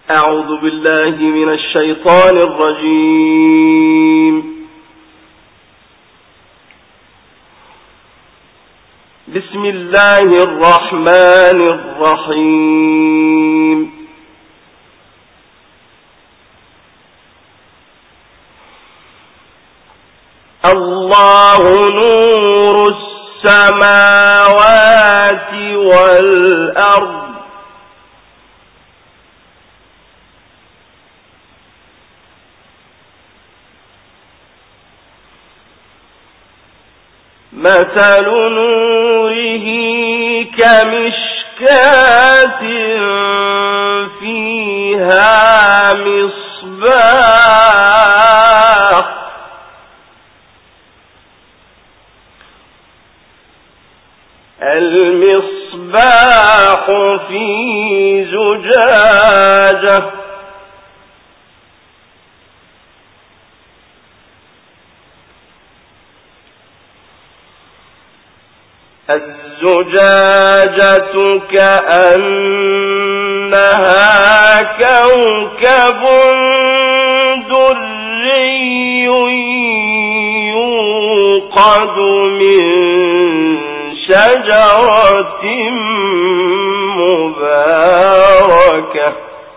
أعوذ بالله من الشيطان الرجيم. بسم الله الرحمن الرحيم. الله نور السماوات والأرض مثل نوره كمشكاة فيها مصباح المصباح في زجاجة الزجاجة كأنها كوكب دري يوقد من شجرة مباركة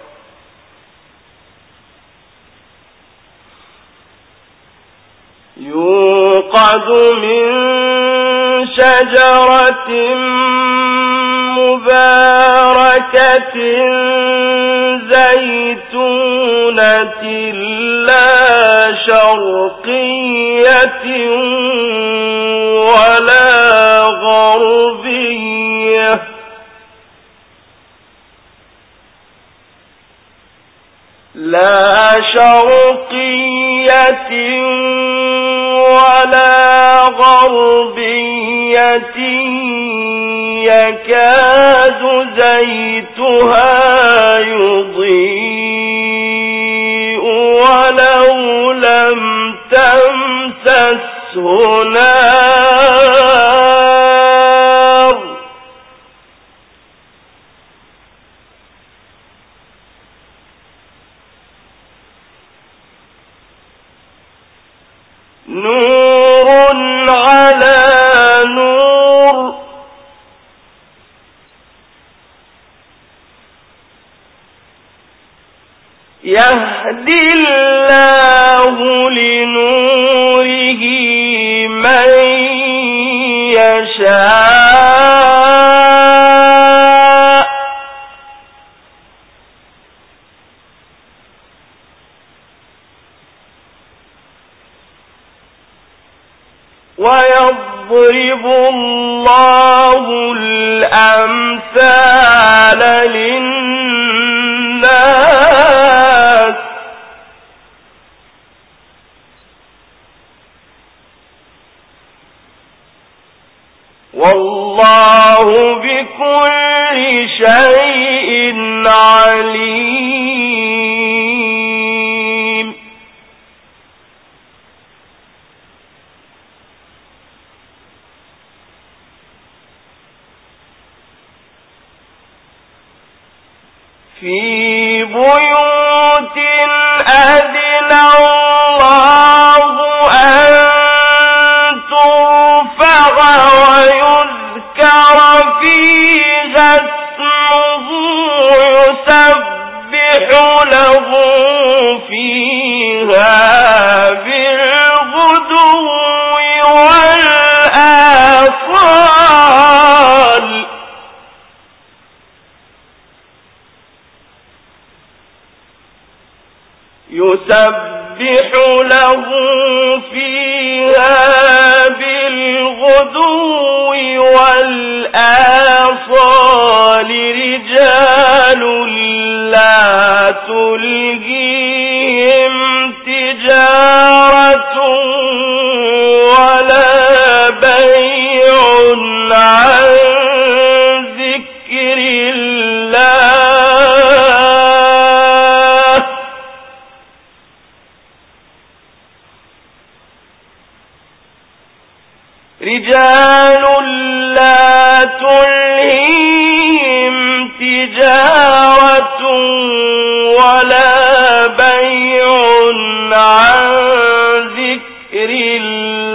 شجرة مباركة زيتونة لا شرقية ولا غربية ولا غربية يكاد زيتها يضيء ولو لم تمسسه نار نور على نور يهدي الله لنوره من يشاء ويضرب الله الأمثال للناس والله بكل شيء عليم. في بيوت أذن الله أن ترفع ويذكر فيها اسمه يسبح له فيها بالغدو والآصال يسبح له فيها بالغدو والآصال رجال لا تلهيهم تجارة ولا بيع عن ذكر الله رجال لا تلهيهم تجارة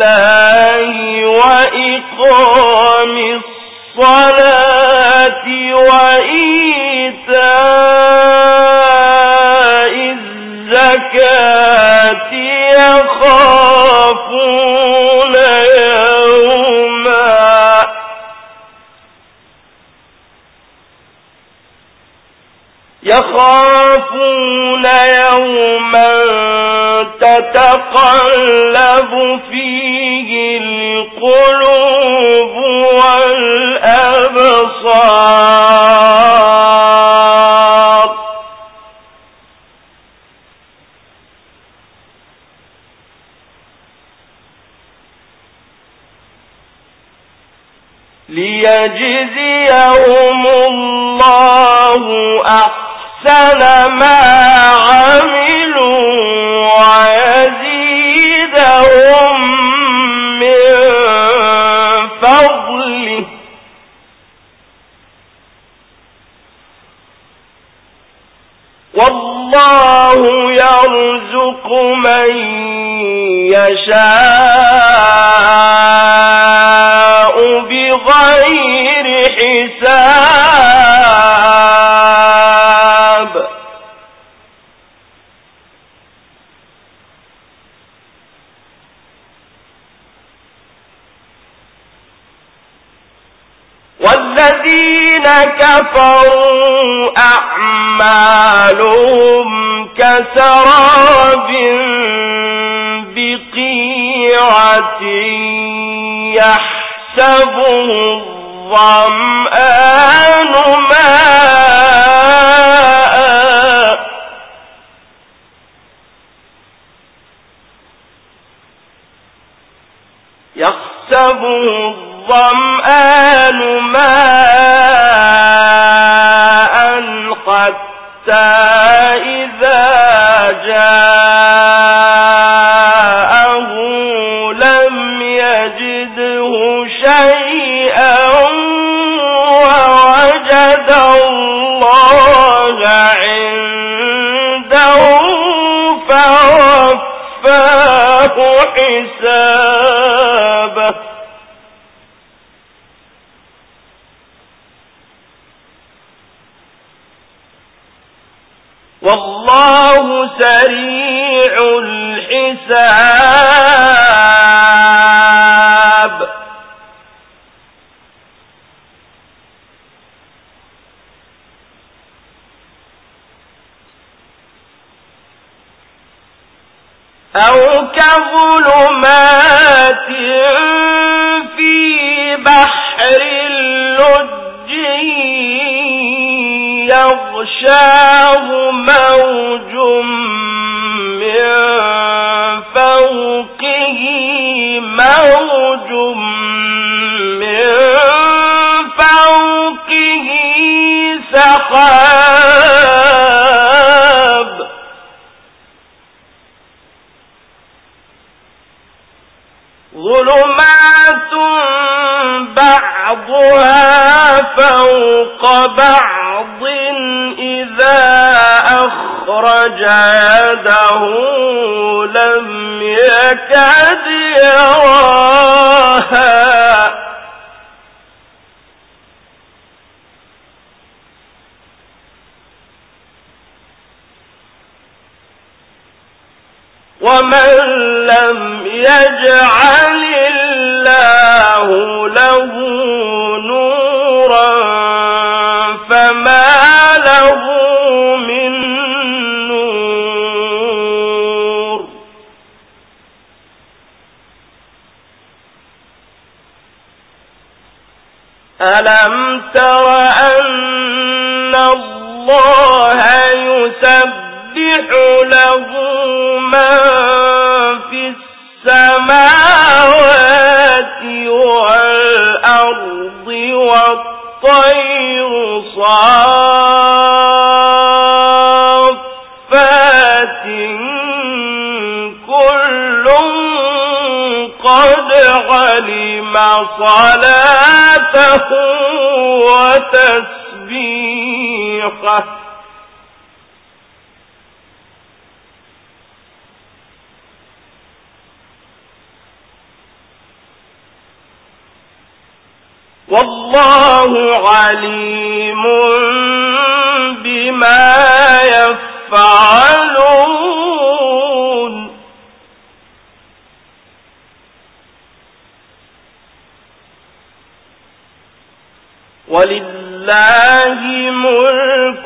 الله وإقام الصلاة وإيتاء الزكاة يخافون يوما تتقلب فيه القلوب والأبصار ليجزيهم الله أحسن ما عملوا ويزيدهم من فضله والله يرزق من يشاء بغير حساب والذين كفروا أعمالهم كسراب بقيعة يحسبه الظمآن ماء حتى إذا جاءه لم يجده شيئا ووجد الله عنده فوفاه حسابه والله سريع الحساب أو كظلمات في بحر اللجي يغشاه موج من فوقه موج من فوقه سحاب ظلمات بعضها فوق بعض إذا أخرج يده لم يكد يراها ومن لم يجعل الله له نورا فما له من نور ألم تر أن الله يسبح له من في السماوات والأرض والطير صافات كل قد علم صلاته وتسبيحه والله عليم بما يفعلون ولله ملك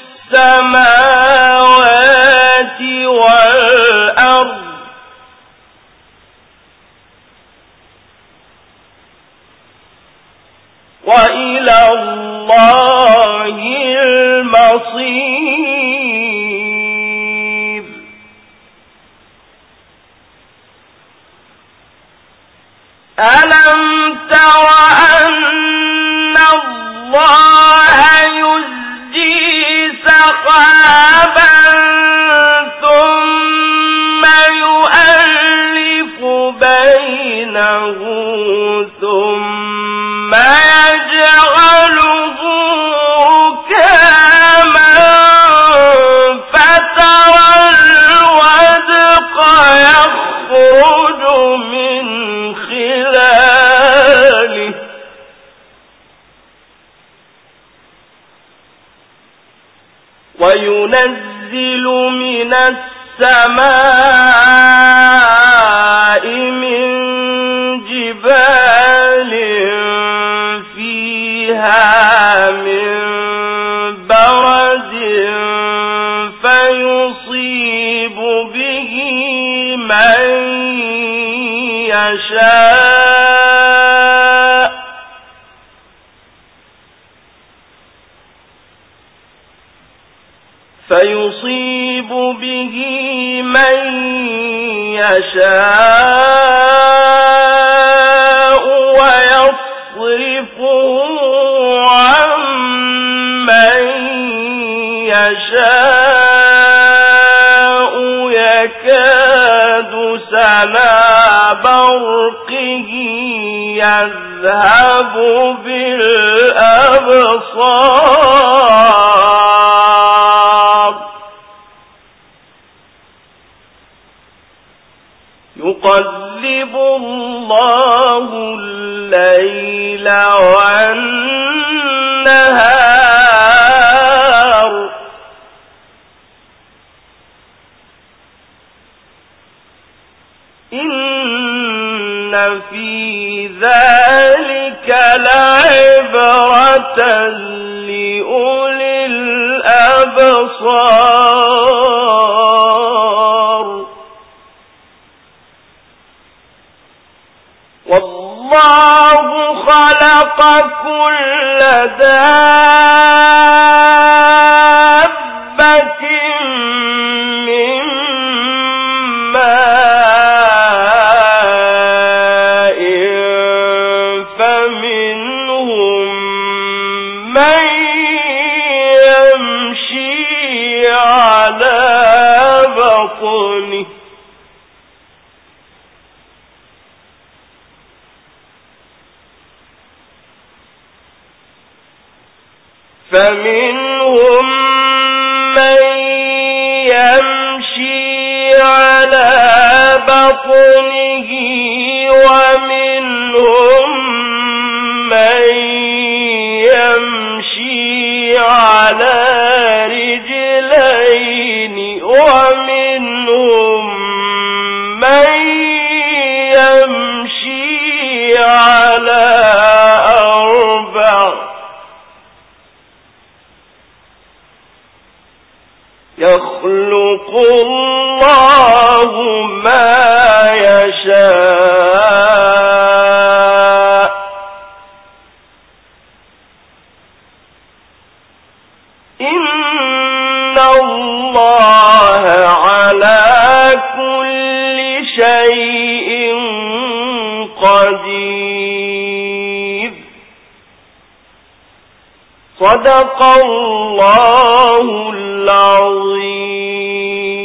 السماوات والأرض وإلى الله المصير ألم تر أن الله يزجي سحابا ثم يؤلف بينه ثم يجعله ركاما فترى الودق يخرج من خلاله وينزل من السماء من جبال فيها من برد فيصيب به من يشاء ويصرفه عن من يشاء يكاد سنا برقه يذهب بالأبصار يقلب الله الليل والنهار إن في ذلك لعبرة لأولي الأبصار والله خلق كل دابة من ماء فمنهم من يمشي على بطنه فمنهم من يمشي على بطنه ومنهم من يمشي على رجلين ومنهم من يمشي على أربع يخلق الله ما يشاء إن الله على كل شيء قدير صدق الله العظيم